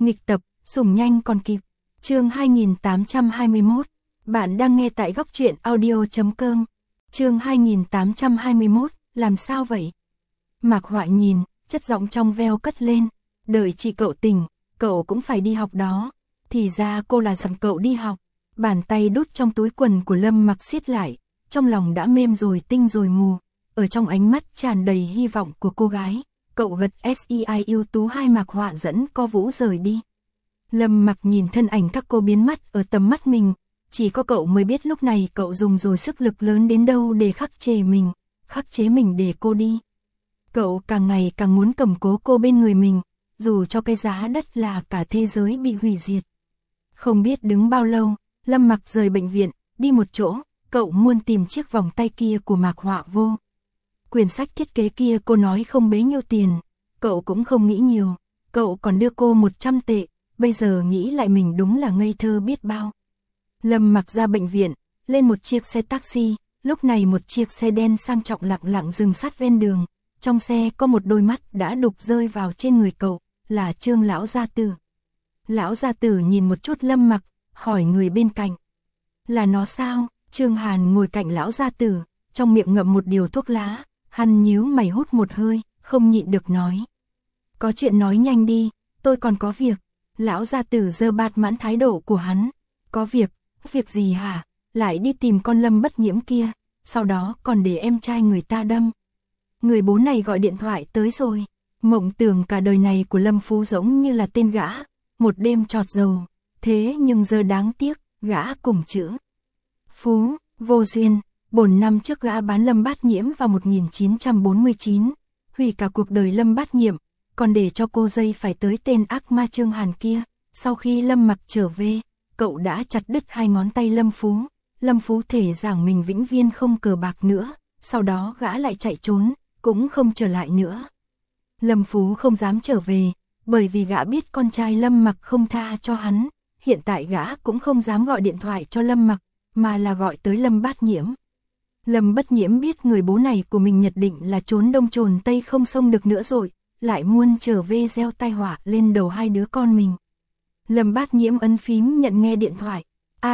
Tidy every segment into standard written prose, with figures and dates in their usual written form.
Nghịch tập, sủng nhanh còn kịp. Chương 2821. Bạn đang nghe tại góc truyện audio.com. Chương 2821, làm sao vậy? Mạc Họa nhìn, chất giọng trong veo cất lên, đợi chị cậu tỉnh, cậu cũng phải đi học đó. Thì ra cô là dặn cậu đi học. Bàn tay đút trong túi quần của Lâm Mặc siết lại, trong lòng đã mềm rồi tinh rồi mù. Ở trong ánh mắt tràn đầy hy vọng của cô gái, cậu gật SEI ưu tú hai Mạc Họa dẫn Co Vũ rời đi. Lâm Mặc nhìn thân ảnh các cô biến mất ở tầm mắt mình, chỉ có cậu mới biết lúc này cậu dùng rồi sức lực lớn đến đâu để khắc chế mình để cô đi. Cậu càng ngày càng muốn cầm cố cô bên người mình, dù cho cái giá đắt là cả thế giới bị hủy diệt. Không biết đứng bao lâu, Lâm Mặc rời bệnh viện, đi một chỗ, cậu muốn tìm chiếc vòng tay kia của Mạc Họa Vô. Quyển sách thiết kế kia cô nói không bấy nhiêu tiền, cậu cũng không nghĩ nhiều, cậu còn đưa cô 100 tệ, bây giờ nghĩ lại mình đúng là ngây thơ biết bao. Lâm Mặc ra bệnh viện, lên một chiếc xe taxi, lúc này một chiếc xe đen sang trọng lặng lặng dừng sát ven đường, trong xe có một đôi mắt đã đục rơi vào trên người cậu, là Trương lão gia tử. Lão gia tử nhìn một chút Lâm Mặc, hỏi người bên cạnh. Là nó sao? Trương Hàn ngồi cạnh lão gia tử, trong miệng ngậm một điều thuốc lá, hắn nhíu mày hút một hơi, không nhịn được nói. Có chuyện nói nhanh đi, tôi còn có việc. Lão gia tử giơ bạt mãn thái độ của hắn. Có việc gì hả? Lại đi tìm con Lâm Bất Nhiễm kia, sau đó còn để em trai người ta đâm. Người bố này gọi điện thoại tới rồi. Mộng tưởng cả đời này của Lâm Phú giống như là tên gã, một đêm trọt dầu. Thế nhưng giờ đáng tiếc, gã cùng chữ Phú, vô duyên. 4 năm trước gã bán Lâm Bát Nhiễm vào 1949, hủy cả cuộc đời Lâm Bát Nhiễm, còn để cho cô dây phải tới tên ác ma Trương Hàn kia. Sau khi Lâm Mặc trở về, cậu đã chặt đứt 2 ngón tay Lâm Phú. Lâm Phú thể rằng mình vĩnh viễn không cờ bạc nữa, sau đó gã lại chạy trốn, cũng không trở lại nữa. Lâm Phú không dám trở về, bởi vì gã biết con trai Lâm Mặc không tha cho hắn, hiện tại gã cũng không dám gọi điện thoại cho Lâm Mặc, mà là gọi tới Lâm Bát Nhiễm. Lâm Bất Nhiễm biết người bố này của mình nhất định là trốn đông trồn tây không xông được nữa rồi, lại muốn trở về gieo tai họa lên đầu 2 đứa con mình. Lâm Bát Nhiễm ấn phím nhận nghe điện thoại.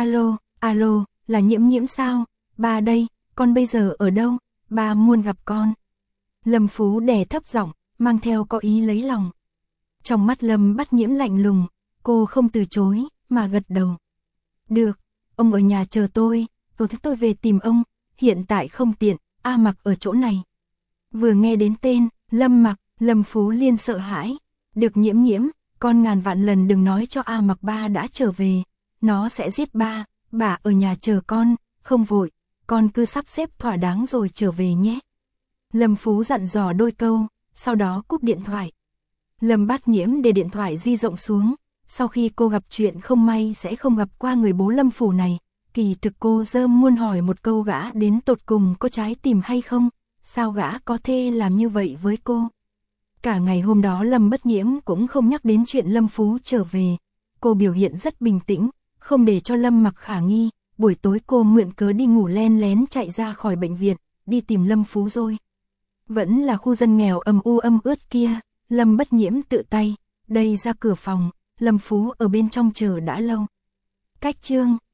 Alo, là Nhiễm sao? Ba đây, con bây giờ ở đâu? Ba muốn gặp con. Lâm Phú đè thấp giọng, mang theo có ý lấy lòng. Trong mắt Lâm Bát Nhiễm lạnh lùng, cô không từ chối, mà gật đầu. Được, ông ở nhà chờ tôi về tìm ông, hiện tại không tiện, A Mặc ở chỗ này. Vừa nghe đến tên, Lâm Mặc, Lâm Phú liền sợ hãi. Được Nhiễm, con ngàn vạn lần đừng nói cho A Mặc ba đã trở về, nó sẽ giết ba, bà ở nhà chờ con, không vội, con cứ sắp xếp thỏa đáng rồi trở về nhé. Lâm Phú dặn dò đôi câu, sau đó cúp điện thoại. Lâm Bát Nhiễm để điện thoại di rộng xuống, sau khi cô gặp chuyện không may sẽ không gặp qua người bố Lâm Phủ này, kỳ thực cô muốn hỏi một câu gã đến tột cùng có trái tim hay không, sao gã có thể làm như vậy với cô. Cả ngày hôm đó Lâm Bất Nhiễm cũng không nhắc đến chuyện Lâm Phú trở về, cô biểu hiện rất bình tĩnh, không để cho Lâm Mặc khả nghi. Buổi tối cô mượn cớ đi ngủ len lén chạy ra khỏi bệnh viện, đi tìm Lâm Phú rồi. Vẫn là khu dân nghèo âm u âm ướt kia, Lâm Bất Nhiễm tự tay, đây ra cửa phòng, Lâm Phú ở bên trong chờ đã lâu. Cách chương